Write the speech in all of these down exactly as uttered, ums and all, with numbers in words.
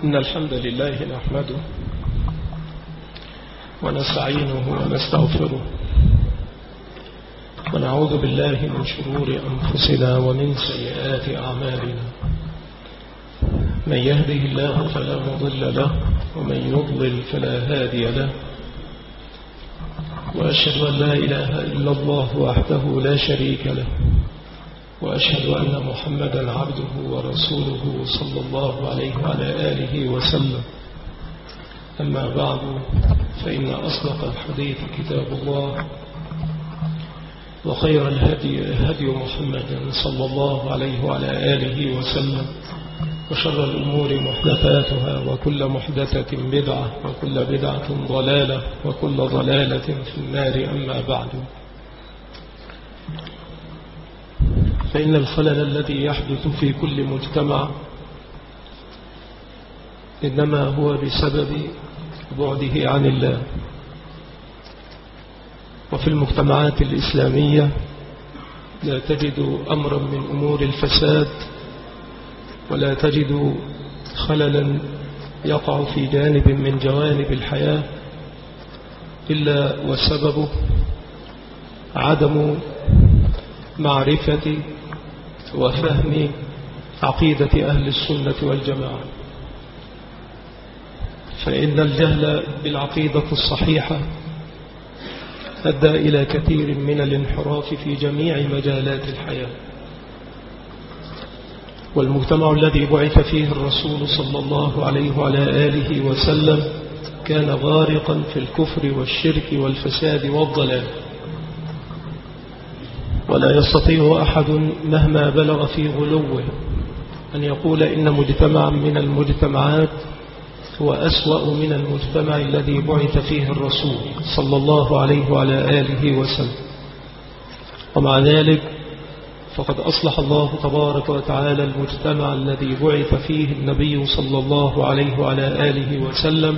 إن الحمد لله نحمده ونستعينه ونستغفره ونعوذ بالله من شرور أنفسنا ومن سيئات أعمالنا. من يهده الله فلا مضل له ومن يضلل فلا هادي له، وأشهد أن لا إله إلا الله وحده لا شريك له، وأشهد أن محمدا عبده ورسوله صلى الله عليه وعلى آله وسلم. أما بعد، فإن أصدق الحديث كتاب الله، وخير الهدي هدي محمد صلى الله عليه وعلى آله وسلم، وشر الأمور محدثاتها، وكل محدثة بدعة، وكل بدعة ضلالة، وكل ضلالة في النار. أما بعد، فإن الخلل الذي يحدث في كل مجتمع إنما هو بسبب بعده عن الله. وفي المجتمعات الإسلامية لا تجد أمرا من أمور الفساد، ولا تجد خللا يقع في جانب من جوانب الحياة إلا وسببه عدم معرفة وفهم عقيدة أهل السنة والجماعة. فإن الجهل بالعقيدة الصحيحة أدى إلى كثير من الانحراف في جميع مجالات الحياة. والمجتمع الذي بعث فيه الرسول صلى الله عليه وعلى آله وسلم كان غارقا في الكفر والشرك والفساد والضلال، ولا يستطيع أحد مهما بلغ في غلوه أن يقول إن مجتمعا من المجتمعات هو أسوأ من المجتمع الذي بعث فيه الرسول صلى الله عليه وعلى آله وسلم. ومع ذلك فقد أصلح الله تبارك وتعالى المجتمع الذي بعث فيه النبي صلى الله عليه وعلى آله وسلم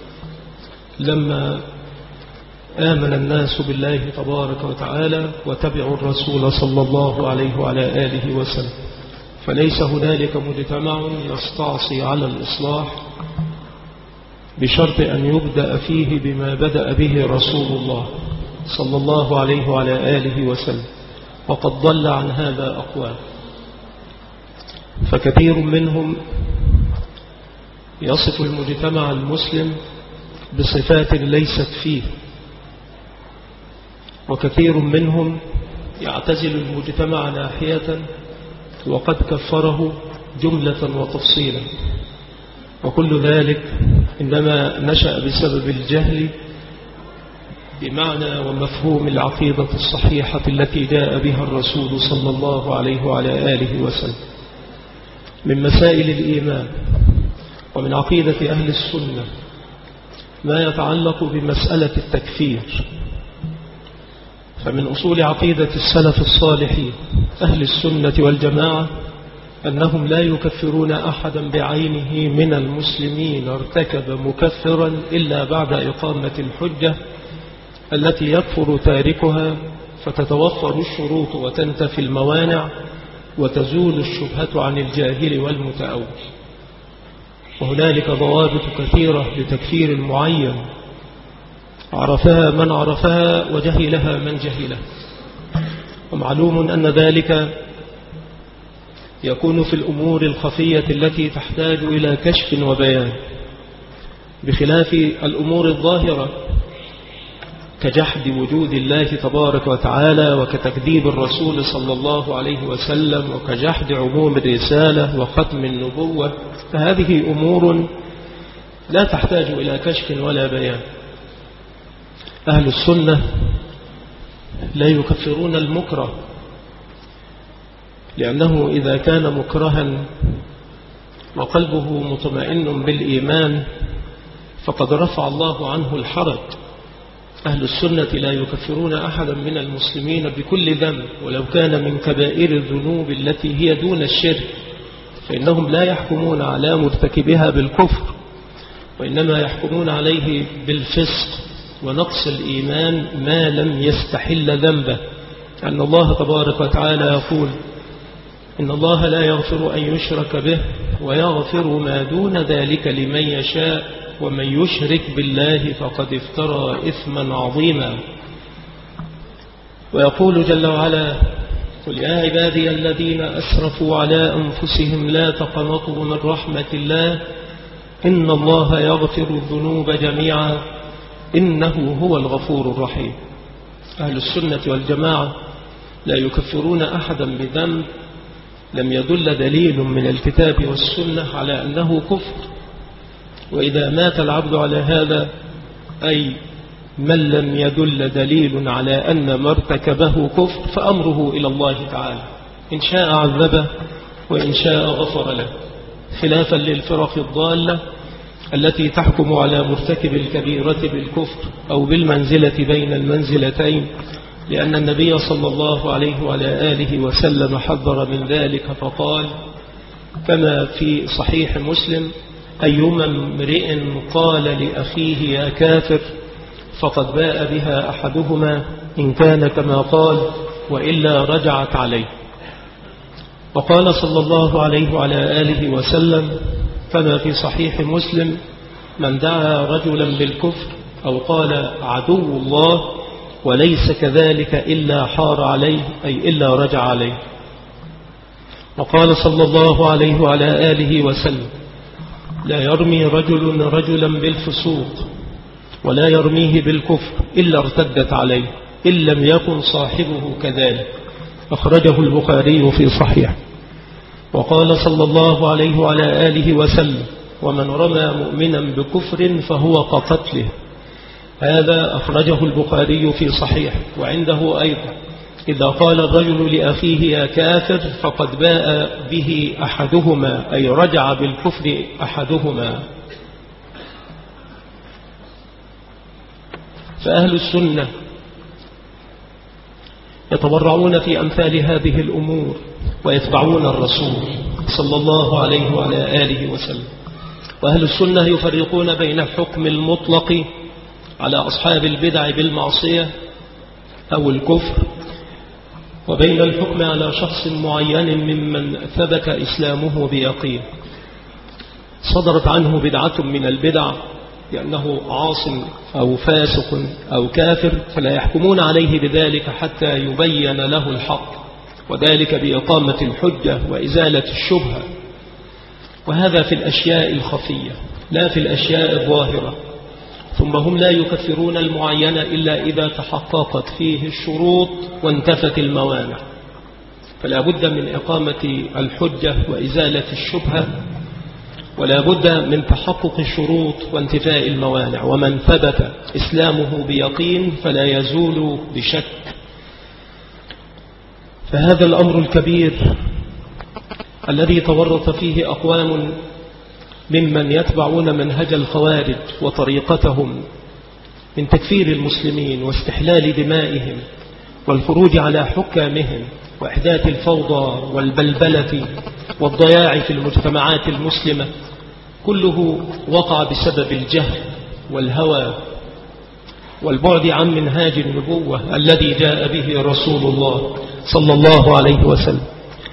لما آمن الناس بالله تبارك وتعالى وتبعوا الرسول صلى الله عليه وعلى آله وسلم. فليس هنالك مجتمع يستعصي على الإصلاح بشرط أن يبدأ فيه بما بدأ به رسول الله صلى الله عليه وعلى آله وسلم، وقد ضل عن هذا أقوال. فكثير منهم يصف المجتمع المسلم بصفات ليست فيه، وكثير منهم يعتزل المجتمع ناحية وقد كفره جملة وتفصيلا. وكل ذلك إنما نشأ بسبب الجهل بمعنى ومفهوم العقيدة الصحيحة التي جاء بها الرسول صلى الله عليه وعلى آله وسلم من مسائل الإيمان ومن عقيدة أهل السنة ما يتعلق بمسألة التكفير. فمن أصول عقيدة السلف الصالحين أهل السنة والجماعة أنهم لا يكفرون أحدا بعينه من المسلمين ارتكب مكفرا إلا بعد إقامة الحجة التي يكفر تاركها، فتتوفر الشروط وتنتفي الموانع وتزول الشبهة عن الجاهل والمتأول. وهنالك ضوابط كثيرة لتكفير المعين عرفها من عرفها وجهلها من جهلها. ومعلوم أن ذلك يكون في الأمور الخفية التي تحتاج إلى كشف وبيان، بخلاف الأمور الظاهرة كجحد وجود الله تبارك وتعالى، وكتكذيب الرسول صلى الله عليه وسلم، وكجحد عموم الرسالة وختم النبوة. فهذه أمور لا تحتاج إلى كشف ولا بيان. أهل السنة لا يكفرون المكره، لأنه إذا كان مكرها وقلبه مطمئن بالإيمان فقد رفع الله عنه الحرج. أهل السنة لا يكفرون أحدا من المسلمين بكل ذنب ولو كان من كبائر الذنوب التي هي دون الشرك، فإنهم لا يحكمون على مرتكبها بالكفر، وإنما يحكمون عليه بالفسق ونقص الإيمان ما لم يستحل ذنبه. أن الله تبارك وتعالى يقول: إن الله لا يغفر أن يشرك به ويغفر ما دون ذلك لمن يشاء ومن يشرك بالله فقد افترى إثما عظيما. ويقول جل وعلا قل يا عبادي الذين أسرفوا على أنفسهم لا تقنطوا من رحمة الله إن الله يغفر الذنوب جميعا إنه هو الغفور الرحيم. أهل السنة والجماعة لا يكفرون أحدا بذنب لم يدل دليل من الكتاب والسنة على أنه كفر، وإذا مات العبد على هذا أي من لم يدل دليل على أن ما ارتكبه كفر فأمره إلى الله تعالى، إن شاء عذبه وإن شاء غفر له، خلافا للفرق الضالة التي تحكم على مرتكب الكبيرة بالكفر أو بالمنزلة بين المنزلتين، لأن النبي صلى الله عليه وعلى آله وسلم حذر من ذلك فقال كما في صحيح مسلم أيما امرئ قال لأخيه يا كافر فقد باء بها أحدهما إن كان كما قال وإلا رجعت عليه. وقال صلى الله عليه وعلى آله وسلم كما في صحيح مسلم من دعا رجلا بالكفر أو قال عدو الله وليس كذلك إلا حار عليه أي إلا رجع عليه. وقال صلى الله عليه وعلى آله وسلم لا يرمي رجل رجلا بالفسوق ولا يرميه بالكفر إلا ارتدت عليه إن لم يكن صاحبه كذلك، أخرجه البخاري في صحيح. وقال صلى الله عليه وعلى آله وسلم ومن رمى مؤمنا بكفر فهو كقتله، هذا أخرجه البخاري في صحيح. وعنده أيضا إذا قال الرجل لأخيه يا كافر فقد باء به أحدهما أي رجع بالكفر أحدهما. فأهل السنة يتبرعون في أمثال هذه الأمور ويتبعون الرسول صلى الله عليه وعلى آله وسلم. وأهل السنة يفرقون بين الحكم المطلق على أصحاب البدع بالمعصية أو الكفر وبين الحكم على شخص معين ممن ثبت إسلامه بيقين صدرت عنه بدعة من البدع لأنه عاص أو فاسق أو كافر، فلا يحكمون عليه بذلك حتى يبين له الحق، وذلك بإقامة الحجة وإزالة الشبهة. وهذا في الأشياء الخفية لا في الأشياء الظاهرة. ثم هم لا يكفرون المعين إلا إذا تحققت فيه الشروط وانتفت الموانع، فلا بد من إقامة الحجة وإزالة الشبهة، ولا بد من تحقق الشروط وانتفاء الموانع. ومن ثبت إسلامه بيقين فلا يزول بشك. فهذا الأمر الكبير الذي تورط فيه أقوام ممن يتبعون منهج الخوارج وطريقتهم من تكفير المسلمين واستحلال دمائهم والخروج على حكامهم وإحداث الفوضى والبلبلة والضياع في المجتمعات المسلمة، كله وقع بسبب الجهل والهوى والبعد عن منهاج النبوة الذي جاء به رسول الله صلى الله عليه وسلم.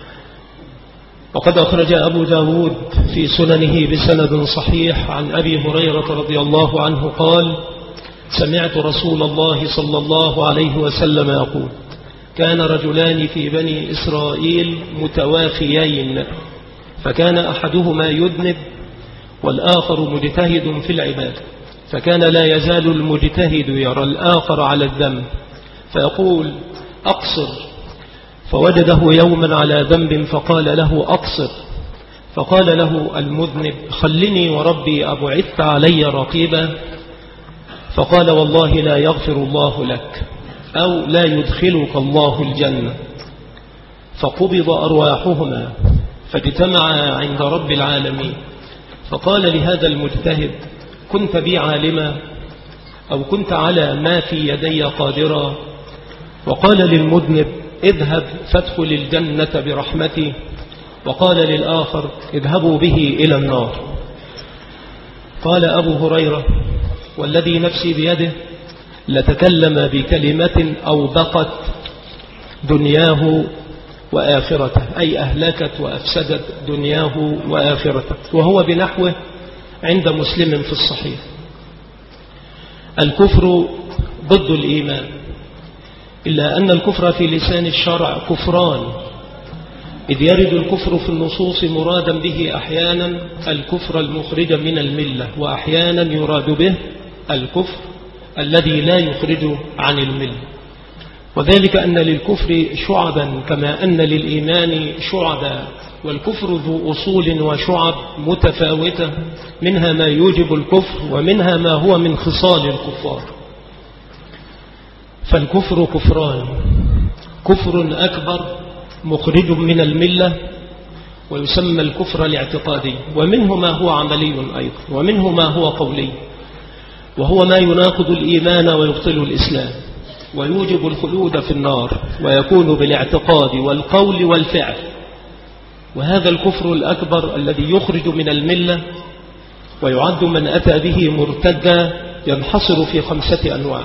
وقد أخرج أبو داود في سننه بسند صحيح عن أبي هريرة رضي الله عنه قال سمعت رسول الله صلى الله عليه وسلم يقول كان رجلان في بني إسرائيل متوافيين، فكان أحدهما يذنب والآخر مجتهد في العبادة، فكان لا يزال المجتهد يرى الآخر على الذنب فيقول أقصر، فوجده يوما على ذنب فقال له أقصر، فقال له المذنب خلني وربي أبعثت علي رقيبا، فقال والله لا يغفر الله لك أو لا يدخلك الله الجنة. فقبض أرواحهما فاجتمعا عند رب العالمين، فقال لهذا المجتهد كنت بي عالما أو كنت على ما في يدي قادرا، وقال للمذنب اذهب فادخل الجنة برحمتي، وقال للآخر اذهبوا به إلى النار. قال أبو هريرة والذي نفسي بيده لتكلم بكلمة أوبقت دنياه وآخرته، أي أهلكت وأفسدت دنياه وآخرته، وهو بنحوه عند مسلم في الصحيح. الكفر ضد الإيمان، إلا أن الكفر في لسان الشرع كفران، إذ يرد الكفر في النصوص مرادا به أحيانا الكفر المخرج من الملة، وأحيانا يراد به الكفر الذي لا يخرج عن الملة. وذلك أن للكفر شعبا كما أن للإيمان شعبا، والكفر ذو أصول وشعب متفاوتة، منها ما يوجب الكفر ومنها ما هو من خصال الكفار. فالكفر كفران: كفر أكبر مخرج من الملة ويسمى الكفر الاعتقادي، ومنه ما هو عملي أيضا، ومنه ما هو قولي، وهو ما يناقض الإيمان ويبطل الإسلام ويوجب الخلود في النار، ويكون بالاعتقاد والقول والفعل. وهذا الكفر الأكبر الذي يخرج من الملة ويعد من أتى به مرتدا ينحصر في خمسة أنواع: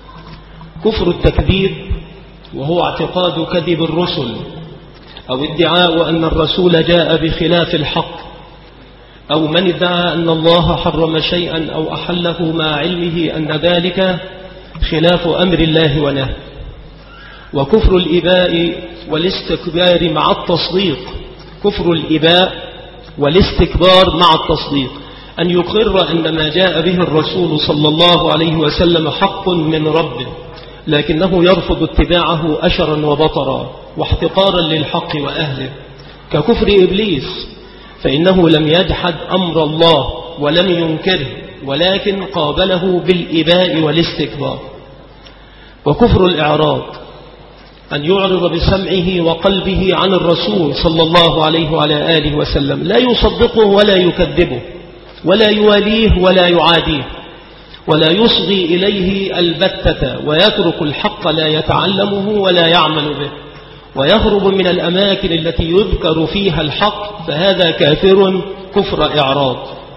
كفر التكذيب، وهو اعتقاد كذب الرسل أو ادعاء أن الرسول جاء بخلاف الحق، أو من ادعى أن الله حرم شيئا أو أحله مع علمه أن ذلك خلاف أمر الله ونهيه. وكفر الإباء والاستكبار مع التصديق، كفر الإباء والاستكبار مع التصديق، أن يقر أن ما جاء به الرسول صلى الله عليه وسلم حق من ربه، لكنه يرفض اتباعه أشرا وبطرا واحتقارا للحق وأهله، ككفر إبليس، فإنه لم يجحد أمر الله ولم ينكره، ولكن قابله بالإباء والاستكبار. وكفر الإعراض، أن يعرض بسمعه وقلبه عن الرسول صلى الله عليه وعلى آله وسلم، لا يصدقه ولا يكذبه ولا يواليه ولا يعاديه ولا يصغي إليه البتة، ويترك الحق لا يتعلمه ولا يعمل به، ويهرب من الأماكن التي يذكر فيها الحق، فهذا كافر كفر إعراض.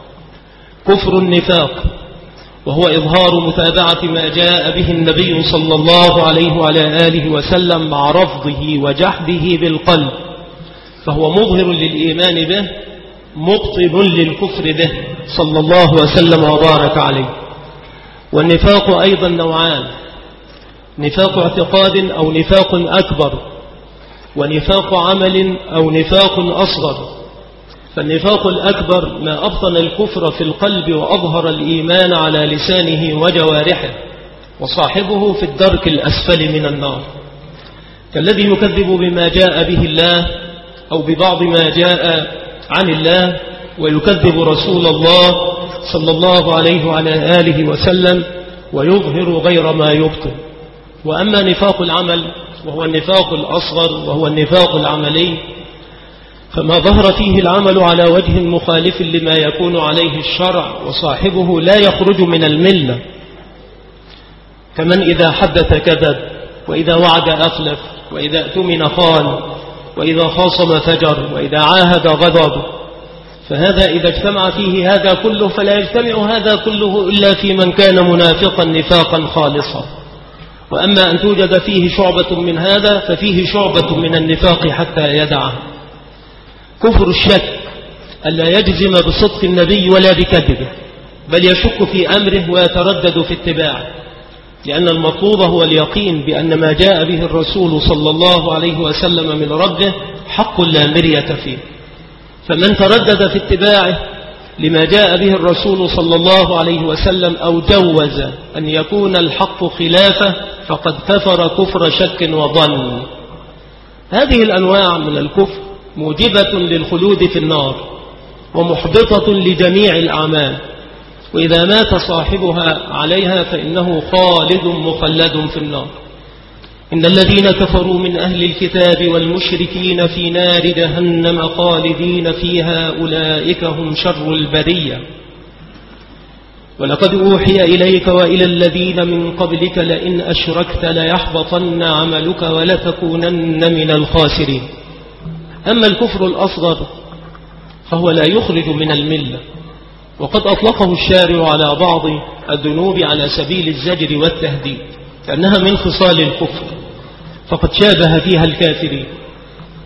كفر النفاق، وهو إظهار متابعة ما جاء به النبي صلى الله عليه وعلى آله وسلم مع رفضه وجحده بالقلب، فهو مظهر للإيمان به مبطل للكفر به صلى الله وسلم وبارك عليه. والنفاق أيضا نوعان: نفاق اعتقاد أو نفاق أكبر، ونفاق عمل أو نفاق أصغر. فالنفاق الأكبر ما أبطن الكفر في القلب وأظهر الإيمان على لسانه وجوارحه، وصاحبه في الدرك الأسفل من النار، كالذي يكذب بما جاء به الله أو ببعض ما جاء عن الله، ويكذب رسول الله صلى الله عليه وعلى آله وسلم، ويظهر غير ما يبطن. وأما نفاق العمل وهو النفاق الأصغر وهو النفاق العملي، فما ظهر فيه العمل على وجه مخالف لما يكون عليه الشرع، وصاحبه لا يخرج من الملة، كمن إذا حدث كذب، وإذا وعد أخلف، وإذا اؤتمن خان، وإذا خاصم فجر، وإذا عاهد غضب. فهذا إذا اجتمع فيه هذا كله فلا يجتمع هذا كله إلا في من كان منافقا نفاقا خالصا. وأما أن توجد فيه شعبة من هذا ففيه شعبة من النفاق حتى يدعه. كفر الشك، ألا يجزم بصدق النبي ولا بكذبه، بل يشك في أمره ويتردد في اتباعه، لأن المطلوب هو اليقين بأن ما جاء به الرسول صلى الله عليه وسلم من ربه حق لا مرية فيه. فمن تردد في اتباعه لما جاء به الرسول صلى الله عليه وسلم أو جوز أن يكون الحق خلافه فقد كفر كفر شك وظن. هذه الأنواع من الكفر موجبة للخلود في النار ومحبطة لجميع الأعمال، وإذا مات صاحبها عليها فإنه خالد مخلد في النار. إن الذين كفروا من أهل الكتاب والمشركين في نار جهنم خالدين فيها أولئك هم شر البرية. ولقد أوحي إليك وإلى الذين من قبلك لئن أشركت ليحبطن عملك ولتكونن من الخاسرين. أما الكفر الأصغر فهو لا يخرج من الملة، وقد أطلقه الشارع على بعض الذنوب على سبيل الزجر والتهديد، لأنها من خصال الكفر، فقد شابه فيها الكافرين.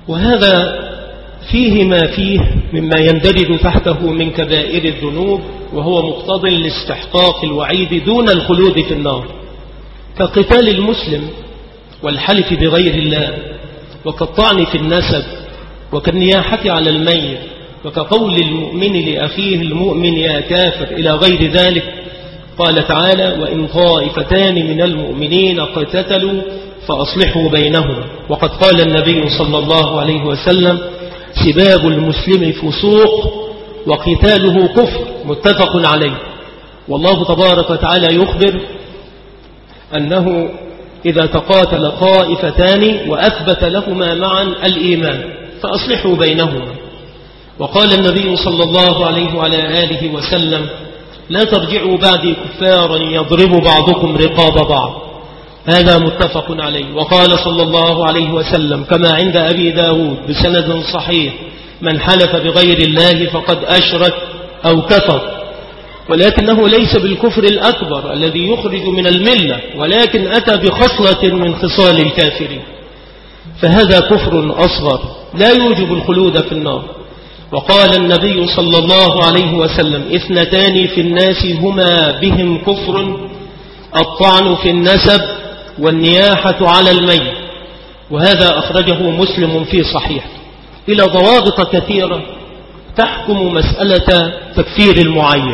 وهذا فيه ما فيه مما يندرج تحته من كبائر الذنوب، وهو مقتض لاستحقاق الوعيد دون الخلود في النار، كقتال المسلم والحلف بغير الله، وكالطعن في النسب، وكالنياحة على الميت، وكقول المؤمن لأخيه المؤمن يا كافر، إلى غير ذلك. قال تعالى: وإن طائفتان من المؤمنين اقتتلوا فأصلحوا بينهما. وقد قال النبي صلى الله عليه وسلم: سباب المسلم فسوق وقتاله كفر، متفق عليه. والله تبارك وتعالى يخبر أنه إذا تقاتل طائفتان وأثبت لهما معا الإيمان فأصلحوا بينهما. وقال النبي صلى الله عليه وعلى آله وسلم: لا ترجعوا بعدي كفارا يضرب بعضكم رقاب بعض. هذا متفق عليه. وقال صلى الله عليه وسلم كما عند أبي داود بسند صحيح: من حلف بغير الله فقد أشرك أو كفر. ولكنه ليس بالكفر الأكبر الذي يخرج من الملة، ولكن أتى بخصلة من خصال الكافرين، فهذا كفر أصغر لا يوجب الخلود في النار. وقال النبي صلى الله عليه وسلم: اثنتان في الناس هما بهم كفر: الطعن في النسب والنياحة على الميت. وهذا أخرجه مسلم في صحيح، إلى ضوابط كثيرة تحكم مسألة تكفير المعين.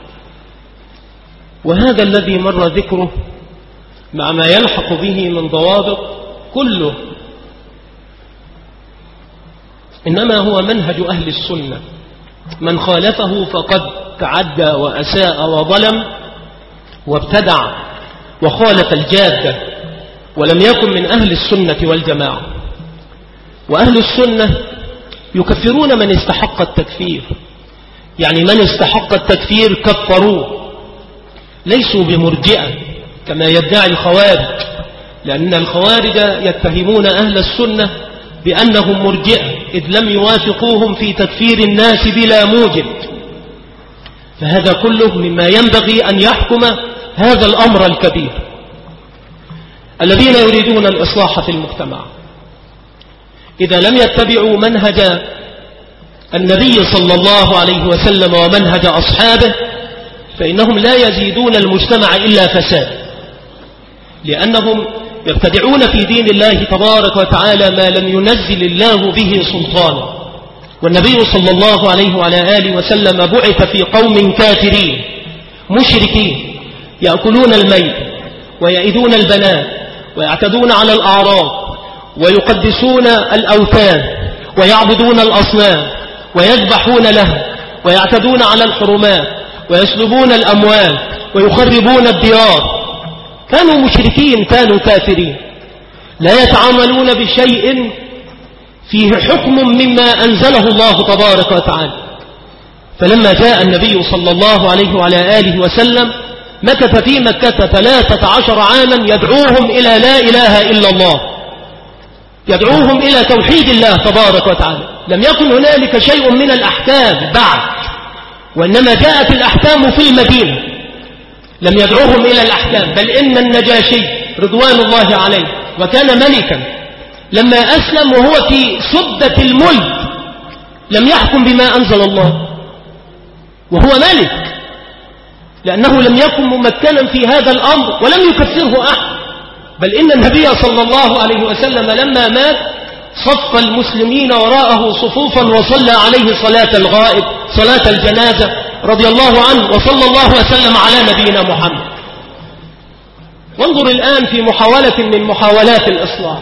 وهذا الذي مر ذكره مع ما يلحق به من ضوابط كله إنما هو منهج أهل السنة. من خالفه فقد تعدى وأساء وظلم وابتدع وخالف الجادة، ولم يكن من أهل السنة والجماعة. وأهل السنة يكفرون من استحق التكفير، يعني من استحق التكفير كفروه، ليسوا بمرجئة كما يدعي الخوارج، لأن الخوارج يتهمون أهل السنة بأنهم مرجئة إذ لم يوافقوهم في تكفير الناس بلا موجب. فهذا كله مما ينبغي أن يحكم هذا الأمر الكبير. الذين يريدون الإصلاح في المجتمع إذا لم يتبعوا منهج النبي صلى الله عليه وسلم ومنهج أصحابه فإنهم لا يزيدون المجتمع إلا فساد، لأنهم يبتدعون في دين الله تبارك وتعالى ما لم ينزل الله به سلطانا. والنبي صلى الله عليه وعلى آله وسلم بعث في قوم كافرين مشركين يأكلون الميت ويئذون البنات ويعتدون على الأعراض ويقدسون الأوثان ويعبدون الأصنام ويذبحون لها ويعتدون على الحرمات ويسلبون الأموال ويخربون الديار. كانوا مشركين، كانوا كافرين، لا يتعاملون بشيء فيه حكم مما أنزله الله تبارك وتعالى. فلما جاء النبي صلى الله عليه وعلى آله وسلم مكث في مكة ثلاثة عشر عاما يدعوهم إلى لا إله إلا الله، يدعوهم إلى توحيد الله تبارك وتعالى. لم يكن هنالك شيء من الأحكام بعد، وإنما جاءت الأحكام في المدينة. لم يدعوهم إلى الأحكام، بل إن النجاشي رضوان الله عليه وكان ملكا لما أسلم وهو في سدة الملك لم يحكم بما أنزل الله وهو ملك، لأنه لم يكن ممكنا في هذا الأمر ولم يكفره أحد. بل إن النبي صلى الله عليه وسلم لما مات صف المسلمين وراءه صفوفا وصلى عليه صلاة الغائب، صلاة الجنازة رضي الله عنه، وصلى الله وسلم على نبينا محمد. وانظر الآن في محاولة من محاولات الإصلاح،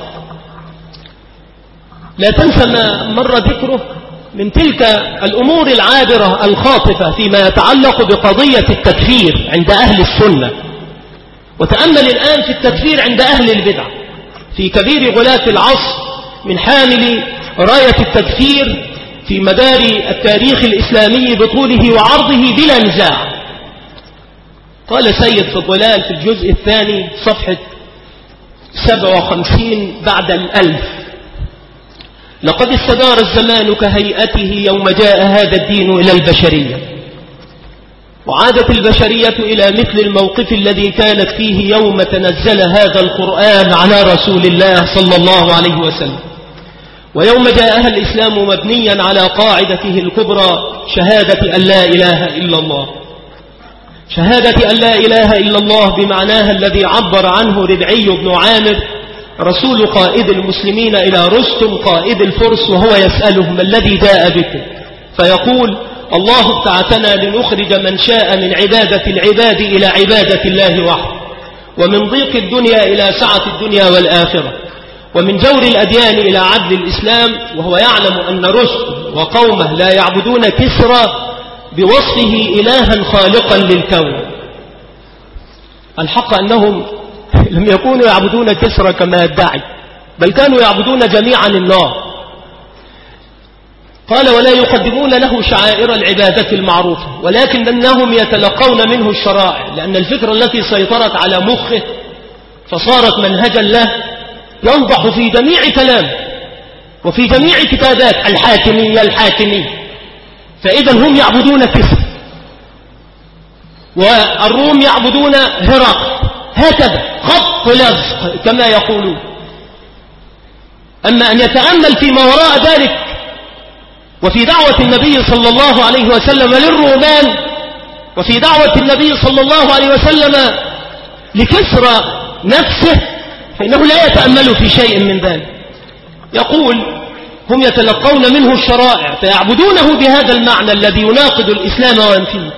لا تنسى ما مر ذكره من تلك الأمور العابرة الخاطفة فيما يتعلق بقضية التكفير عند أهل السنة. وتأمل الآن في التكفير عند أهل البدع، في كبير غلاة العصر من حامل راية التكفير في مدار التاريخ الإسلامي بطوله وعرضه بلا نزاع. قال سيد في الضلال في الجزء الثاني صفحة سبعة وخمسين بعد الألف: لقد استدار الزمان كهيئته يوم جاء هذا الدين إلى البشرية، وعادت البشرية إلى مثل الموقف الذي كانت فيه يوم تنزل هذا القرآن على رسول الله صلى الله عليه وسلم. ويوم جاءها الإسلام مبنيا على قاعدته الكبرى شهادة أن لا إله إلا الله. شهادة أن لا إله إلا الله بمعناها الذي عبر عنه ربعي بن عامر رسول قائد المسلمين إلى رستم قائد الفرس، وهو يسأله: ما الذي جاء بكم؟ فيقول: الله ابتعثنا لنخرج من شاء من عبادة العباد إلى عبادة الله وحده، ومن ضيق الدنيا إلى سعة الدنيا والآخرة، ومن جور الأديان إلى عدل الإسلام. وهو يعلم أن رستم وقومه لا يعبدون كسرى بوصفه إلها خالقا للكون. الحق أنهم لم يكونوا يعبدون كسرى كما يدعي، بل كانوا يعبدون جميعا النار. قال: ولا يقدمون له شعائر العبادة المعروفة، ولكن أنهم يتلقون منه الشرائع، لأن الفكرة التي سيطرت على مخه فصارت منهجا له ينضح في جميع كلام وفي جميع كتابات الحاكمية الحاكمية. فإذا هم يعبدون كسر، والروم يعبدون هرقل، هكذا خط لزق كما يقولون. أما أن يتأمل فيما وراء ذلك وفي دعوة النبي صلى الله عليه وسلم للرومان، وفي دعوة النبي صلى الله عليه وسلم لكسرى نفسه، فإنه لا يتأمل في شيء من ذلك. يقول: هم يتلقون منه الشرائع فيعبدونه بهذا المعنى الذي يناقض الإسلام وينفيه.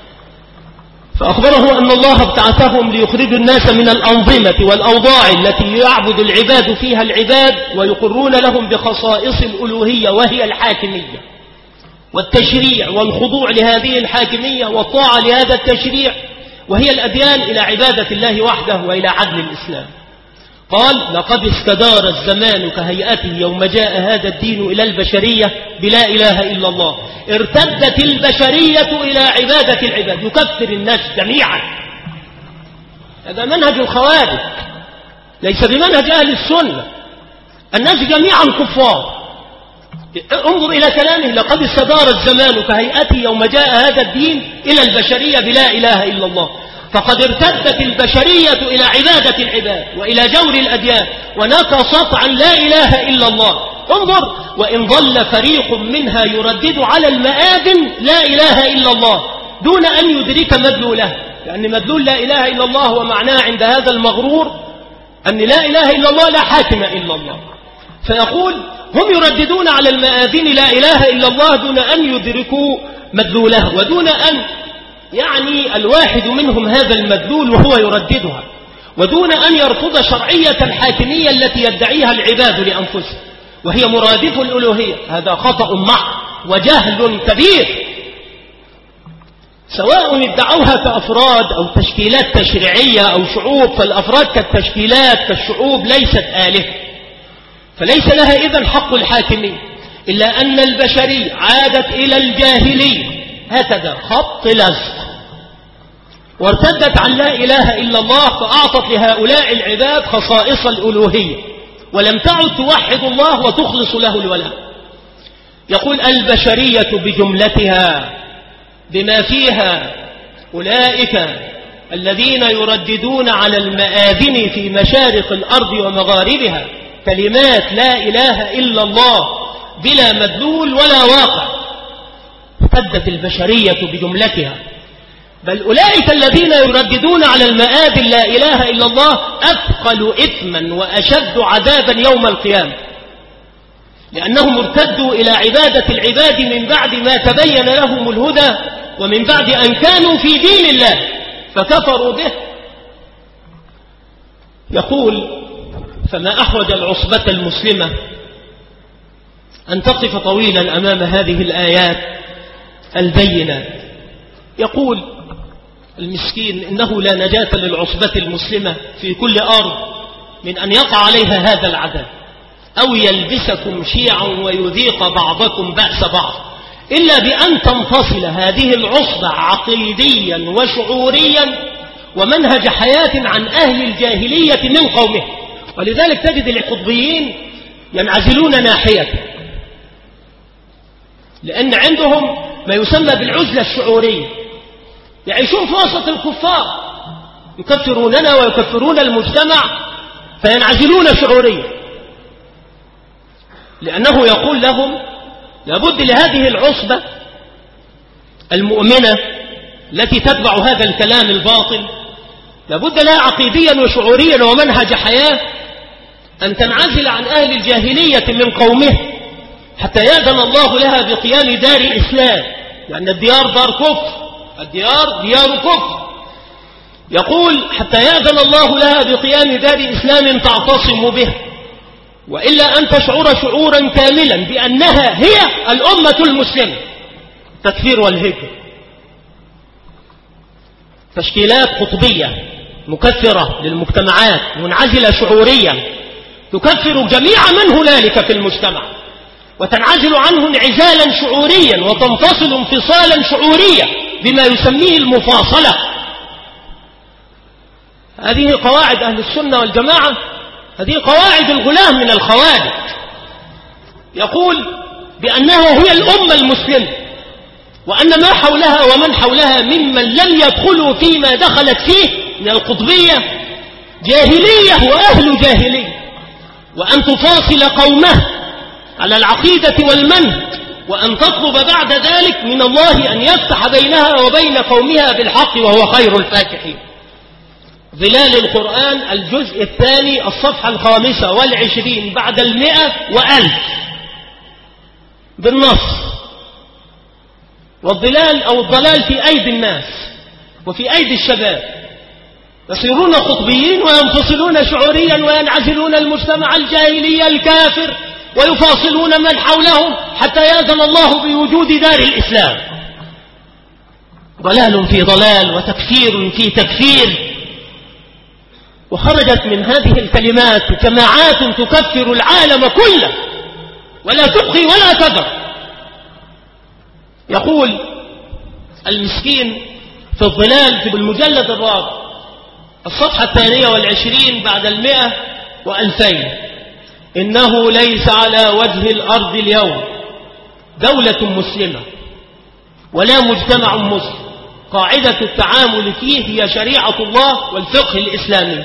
فأخبره أن الله ابتعثهم ليخرجوا الناس من الأنظمة والأوضاع التي يعبد العباد فيها العباد، ويقرون لهم بخصائص الألوهية وهي الحاكمية والتشريع والخضوع لهذه الحاكمية والطاعة لهذا التشريع، وهي الأديان إلى عبادة الله وحده وإلى عدل الإسلام. قال: لقد استدار الزمان كهيئته يوم جاء هذا الدين إلى البشرية بلا إله إلا الله، ارتدت البشرية إلى عبادة العباد، يكفر الناس جميعا. هذا منهج الخوارج، ليس بمنهج أهل السنة. الناس جميعا كفار. انظر إلى كلامه: لقد استدار الزمان كهيئته يوم جاء هذا الدين إلى البشرية بلا إله إلا الله، فقد ارتدت البشرية إلى عبادة العباد وإلى جور الأديان ونقصت عن لا إله إلا الله. انظر: وإن ظل فريق منها يردد على المآذن لا إله إلا الله دون أن يدرك مدلوله، لأن مدلول لا إله إلا الله ومعناه عند هذا المغرور أن لا إله إلا الله لا حاكم إلا الله. فيقول: هم يرددون على المآذن لا إله إلا الله دون أن يدركوا مدلوله، ودون أن يعني الواحد منهم هذا المدلول وهو يرددها، ودون أن يرفض شرعية الحاكمية التي يدعيها العباد لأنفسهم، وهي مرادف الألوهية. هذا خطأ محض وجهل كبير، سواء ادعوها كأفراد أو تشكيلات تشريعية أو شعوب. فالأفراد كالتشكيلات كالشعوب ليست آلهة، فليس لها إذن حق الحاكمية، إلا أن البشرية عادت إلى الجاهلية هكذا خط لزق، وارتدت عن لا إله إلا الله، فأعطت لهؤلاء العباد خصائص الألوهية، ولم تعد توحد الله وتخلص له الولاء. يقول: البشرية بجملتها بما فيها أولئك الذين يرددون على المآذن في مشارق الأرض ومغاربها كلمات لا إله إلا الله بلا مدلول ولا واقع، ارتدت البشرية بجملتها. بل أولئك الذين يرددون على المآذن لا إله إلا الله أثقل إثما وأشد عذابا يوم القيامة، لأنهم ارتدوا إلى عبادة العباد من بعد ما تبين لهم الهدى، ومن بعد أن كانوا في دين الله فكفروا به. يقول: فما أحوج العصبة المسلمة أن تقف طويلا أمام هذه الآيات البينات. يقول المسكين: إنه لا نجاة للعصبة المسلمة في كل أرض من أن يقع عليها هذا العذاب، أو يلبسكم شيعا ويذيق بعضكم بأس بعض، إلا بأن تنفصل هذه العصبة عقيديا وشعوريا ومنهج حياة عن أهل الجاهلية من قومه. ولذلك تجد القطبيين ينعزلون ناحية، لأن عندهم ما يسمى بالعزلة الشعورية، يعيشون في وسط الكفار يكفروننا ويكفرون المجتمع فينعزلون شعوريا. لأنه يقول لهم لابد لهذه العصبة المؤمنة التي تتبع هذا الكلام الباطل، لابد لها عقيديا وشعوريا ومنهج حياة أن تنعزل عن أهل الجاهلية من قومه حتى يأذن الله لها بقيام دار الإسلام، لأن الديار دار كفر، الديار ديار كفر. يقول حتى يأذن الله لها بقيام دار إسلام تعتصم به، وإلا أن تشعر شعورا كاملا بأنها هي الأمة المسلمة. تكفير والهجر، تشكيلات قطبية مكثرة للمجتمعات منعزلة شعوريا تكفر جميع من هنالك في المجتمع وتنعزل عنه انعزالا شعوريا وتنفصل انفصالا شعوريا بما يسميه المفاصلة. هذه قواعد أهل السنة والجماعة، هذه قواعد الغلام من الخوارج. يقول بأنها هي الأمة المسلمة، وأن ما حولها ومن حولها ممن لم يدخلوا فيما دخلت فيه من القطبية جاهلية وأهل جاهلية، وأن تفاصل قومه على العقيدة والمنهج، وأن تطلب بعد ذلك من الله أن يفتح بينها وبين قومها بالحق وهو خير الفاتحين. ظلال القرآن الجزء الثاني الصفحة الخامسة والعشرين بعد المئة وألف بالنص. والضلال أو الضلال في أيدي الناس وفي أيدي الشباب، يصيرون قطبيين وينفصلون شعوريا وينعزلون المجتمع الجاهلي الكافر ويفاصلون من حولهم حتى يأذن الله بوجود دار الإسلام. ضلال في ضلال وتكفير في تكفير. وخرجت من هذه الكلمات جماعات تكفر العالم كله ولا تبقي ولا تذر. يقول المسكين في الظلال في المجلد الرابع الصفحة الثانية والعشرين بعد المئة وألفين: إنه ليس على وجه الأرض اليوم دولة مسلمة ولا مجتمع مسلم قاعدة التعامل فيه هي شريعة الله والفقه الإسلامي.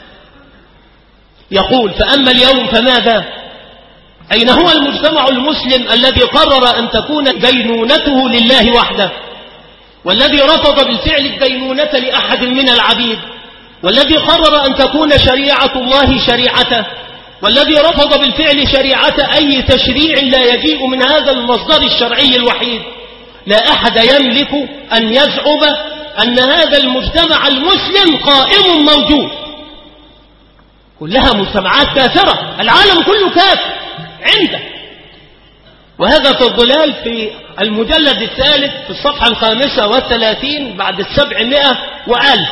يقول فأما اليوم فماذا؟ أين هو المجتمع المسلم الذي قرر أن تكون دينونته لله وحده، والذي رفض بالفعل الدينونة لأحد من العبيد، والذي قرر أن تكون شريعة الله شريعته، والذي رفض بالفعل شريعة أي تشريع لا يجيء من هذا المصدر الشرعي الوحيد؟ لا أحد يملك أن يزعم أن هذا المجتمع المسلم قائم موجود. كلها مجتمعات كافرة، العالم كله كافر عنده. وهذا في الضلال في المجلد الثالث في الصفحة الخامسة والثلاثين بعد السبعمائة وألف.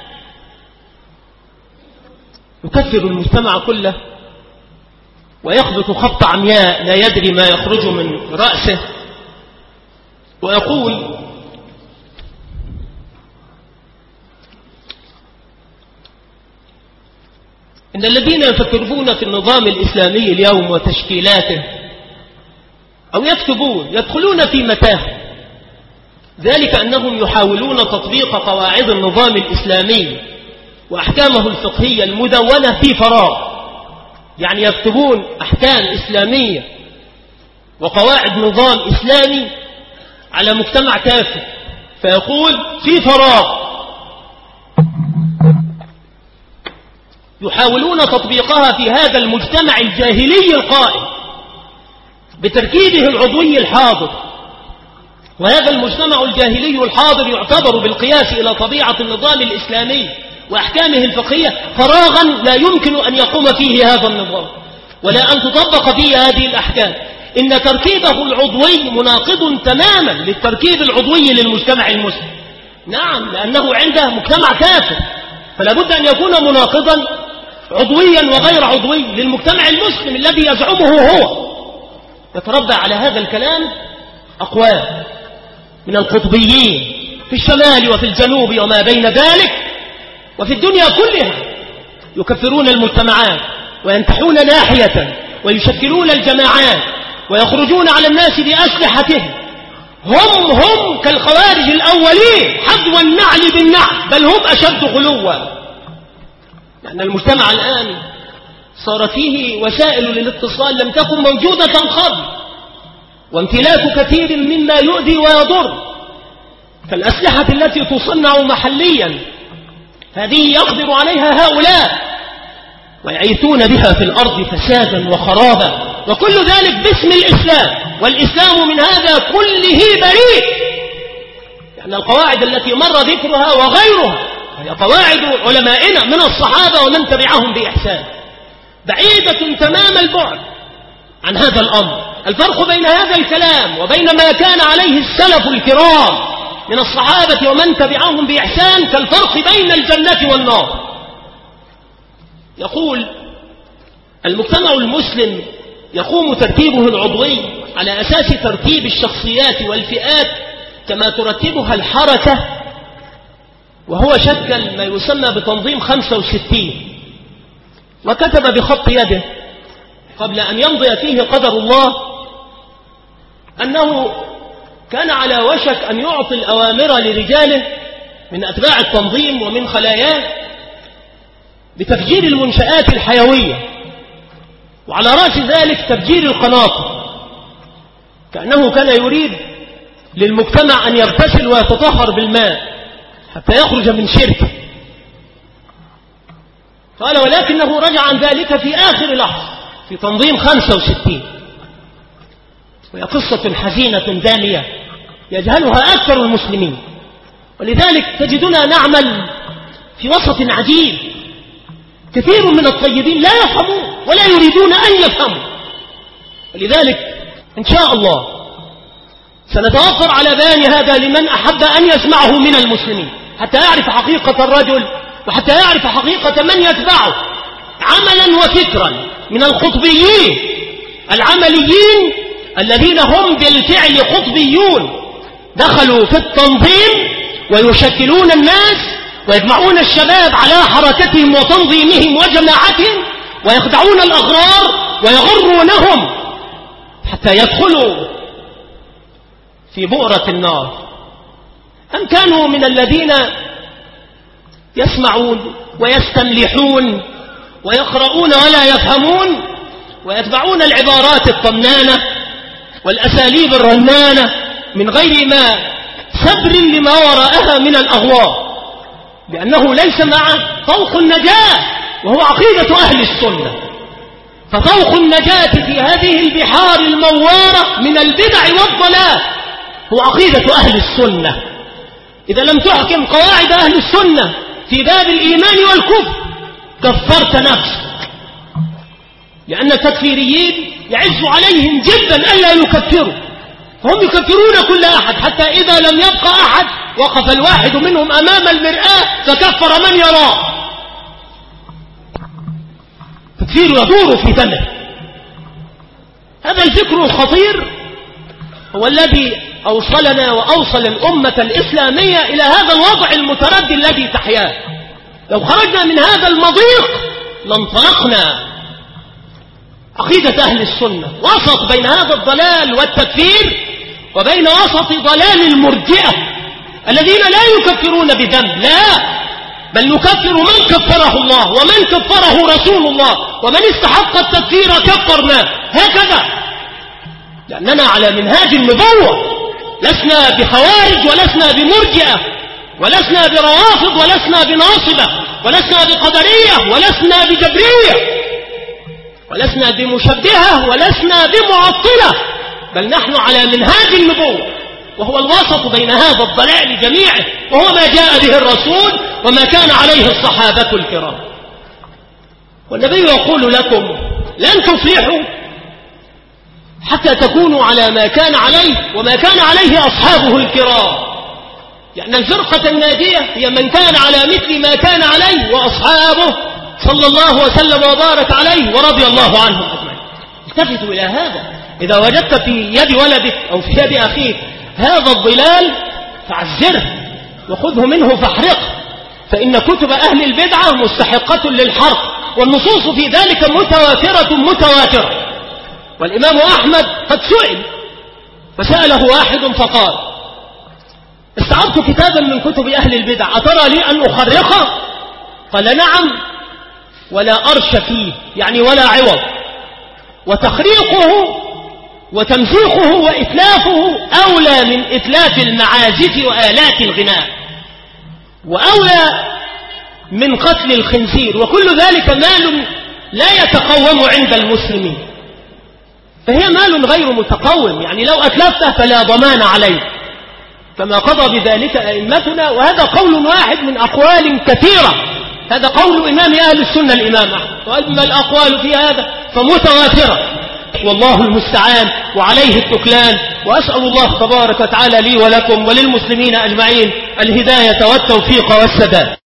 يكفر المجتمع كله ويخبط خبط عمياء لا يدري ما يخرج من رأسه. ويقول إن الذين يفكرون في النظام الإسلامي اليوم وتشكيلاته أو يكتبون يدخلون في متاهة، ذلك أنهم يحاولون تطبيق قواعد النظام الإسلامي وأحكامه الفقهية المدونة في فراغ. يعني يكتبون أحكام إسلامية وقواعد نظام إسلامي على مجتمع كافر، فيقول في فراغ يحاولون تطبيقها في هذا المجتمع الجاهلي القائم بتركيبه العضوي الحاضر. وهذا المجتمع الجاهلي الحاضر يعتبر بالقياس إلى طبيعة النظام الإسلامي وأحكامه الفقهية فراغا لا يمكن أن يقوم فيه هذا النظام ولا أن تطبق فيه هذه الأحكام. إن تركيبه العضوي مناقض تماما للتركيب العضوي للمجتمع المسلم. نعم، لأنه عنده مجتمع كافر، فلا بد أن يكون مناقضا عضويا وغير عضوي للمجتمع المسلم الذي يزعمه هو. يتربى على هذا الكلام أقوام من القطبيين في الشمال وفي الجنوب وما بين ذلك وفي الدنيا كلها، يكفرون المجتمعات وينتحون ناحية ويشكلون الجماعات ويخرجون على الناس بأسلحتهم. هم هم كالخوارج الأولين حذو النعل بالنعل، بل هم أشد غلوا. لأن المجتمع الآن صار فيه وسائل للاتصال لم تكن موجودة قبل، وامتلاك كثير مما يؤذي ويضر، فالأسلحة التي تصنع محليا هذه يقدر عليها هؤلاء ويعيثون بها في الأرض فسادا وخرابا، وكل ذلك باسم الإسلام، والإسلام من هذا كله بريء. يعني القواعد التي مر ذكرها وغيرها هي قواعد علمائنا من الصحابة ومن تبعهم بإحسان، بعيدة تمام البعد عن هذا الأمر. الفرق بين هذا الكلام وبين ما كان عليه السلف الكرام من الصحابة ومن تبعهم بإحسان كالفرق بين الجنة والنار. يقول المجتمع المسلم يقوم ترتيبه العضوي على أساس ترتيب الشخصيات والفئات كما ترتبها الحركة، وهو شكل ما يسمى بتنظيم خمسة وستين، وكتب بخط يده قبل أن يمضي فيه قدر الله أنه كان على وشك أن يعطي الأوامر لرجاله من أتباع التنظيم ومن خلاياه بتفجير المنشآت الحيوية، وعلى رأس ذلك تفجير القناطر، كأنه كان يريد للمجتمع أن يغتسل ويتطهر بالماء حتى يخرج من شركه. قال ولكنه رجع عن ذلك في آخر لحظة في تنظيم خمسة وستين، وهي قصة حزينة دامية يجهلها أكثر المسلمين، ولذلك تجدنا نعمل في وسط عجيب. كثير من الطيبين لا يفهمون ولا يريدون أن يفهموا، ولذلك إن شاء الله سنتوفر على بيان هذا لمن أحب أن يسمعه من المسلمين حتى يعرف حقيقة الرجل وحتى يعرف حقيقة من يتبعه عملا وفكرا من الخطبيين العمليين الذين هم بالفعل خطبيون، دخلوا في التنظيم ويشكلون الناس ويجمعون الشباب على حركتهم وتنظيمهم وجماعتهم، ويخدعون الأغرار ويغرونهم حتى يدخلوا في بؤرة النار. أم كانوا من الذين يسمعون ويستملحون ويقرؤون ولا يفهمون ويتبعون العبارات الطنانة والأساليب الرنانة من غير ما سبر لما وراءها من الأغوار، لأنه ليس معه طوق النجاة وهو عقيدة أهل السنة. فطوق النجاة في هذه البحار الموارة من البدع والضلال هو عقيدة أهل السنة. إذا لم تحكم قواعد أهل السنة في باب الإيمان والكفر كفرت نفسك، لأن التكفيريين يعز عليهم جدا ألا يكفروا، فهم يكفرون كل أحد حتى إذا لم يبقى أحد وقف الواحد منهم أمام المرآة فكفر من يراه. تكفير يدور في دمه. هذا الفكر الخطير هو الذي أوصلنا وأوصل الأمة الإسلامية إلى هذا الوضع المتردي الذي تحياه. لو خرجنا من هذا المضيق لانطلقنا. عقيدة أهل السنة وسط بين هذا الضلال والتكفير وبين وسط ضلال المرجئة الذين لا يكفرون بذنب، لا، بل نكفر من كفره الله ومن كفره رسول الله، ومن استحق التكفير كفرناه، هكذا، لأننا على منهاج النبوة، لسنا بخوارج ولسنا بمرجئة ولسنا بروافض ولسنا بناصبة ولسنا بقدرية ولسنا بجبرية ولسنا بمشبهة ولسنا بمعطلة، بل نحن على منهاج النبوة، وهو الوسط بين هذا الضلال جميعه، وهو ما جاء به الرسول وما كان عليه الصحابة الكرام. والنبي يقول لكم لن تفلحوا حتى تكونوا على ما كان عليه وما كان عليه أصحابه الكرام، لأن الفرقة الناجية هي من كان على مثل ما كان عليه وأصحابه صلى الله وسلم وبارك عليه ورضي الله عنهم أجمعين. التفتوا إلى هذا. إذا وجدت في يد ولدك أو في يد أخيك هذا الضلال فعزره وخذه منه فاحرقه، فإن كتب أهل البدعة مستحقة للحرق، والنصوص في ذلك متواترة متواترة. والإمام أحمد قد سئل فسأله واحد فقال: استعرت كتابا من كتب أهل البدع أترى لي أن أخرقه؟ قال: نعم، ولا أرش فيه، يعني ولا عوض، وتخريقه وتمزيقه وإتلافه أولى من إتلاف المعازف وآلات الغناء، وأولى من قتل الخنزير، وكل ذلك مال لا يتقوم عند المسلمين، فهي مال غير متقوم، يعني لو أتلفته فلا ضمان عليه، كما قضى بذلك أئمتنا. وهذا قول واحد من أقوال كثيرة، هذا قول إمام أهل السنة الإمام أحمد، وأما الأقوال في هذا فمتواترة، والله المستعان وعليه التكلان. وأسأل الله تبارك وتعالى لي ولكم وللمسلمين أجمعين الهداية والتوفيق والسداد.